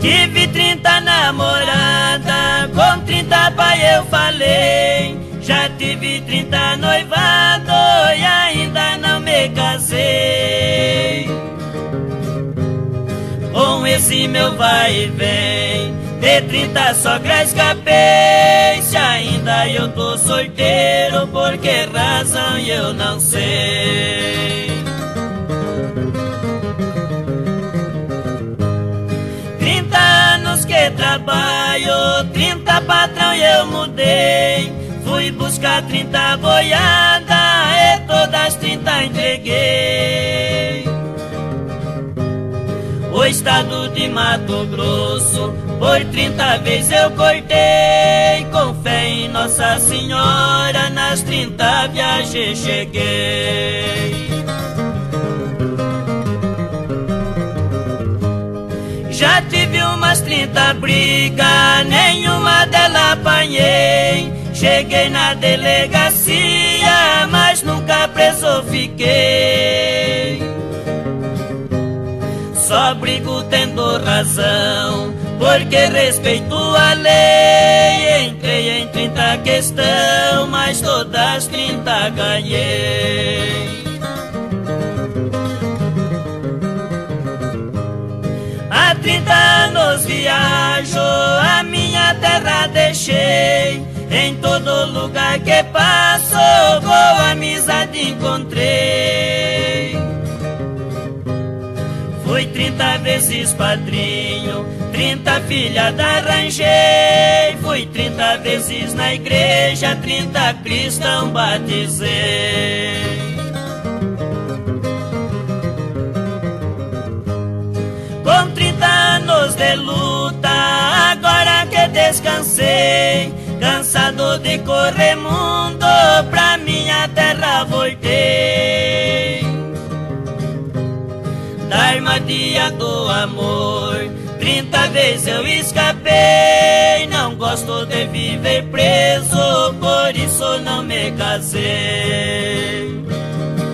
Tive 30 namorada, com 30 pai eu falei. Já tive 30 noivado e ainda não me casei. Com esse meu vai e vem, de 30 sogra escapei. Se ainda eu tô solteiro, por que razão eu não sei. 30 anos que trabalho, 30 patrão eu mudei. Fui buscar 30 boiada e todas 30 entreguei. O estado de Mato Grosso, por 30 vezes eu cortei. Com fé em Nossa Senhora, nas 30 viagens cheguei. Já tive umas 30 brigas, nenhuma delas apanhei. Cheguei na delegacia, mas nunca preso fiquei. Só brigo tendo razão, porque respeito a lei. Entrei em 30 questão, mas todas 30 ganhei. Há 30 anos viajo, a minha terra deixei. Em todo lugar que passo, boa amizade encontrei. Fui 30 vezes padrinho, 30 filhas arranjei. Fui 30 vezes na igreja, 30 cristão batizei. Com 30 anos de luta, agora que descansei, cansado de correr mundo, pra minha terra voltei. Da armadilha do amor, 30 vezes eu escapei. Não gosto de viver preso, por isso não me casei.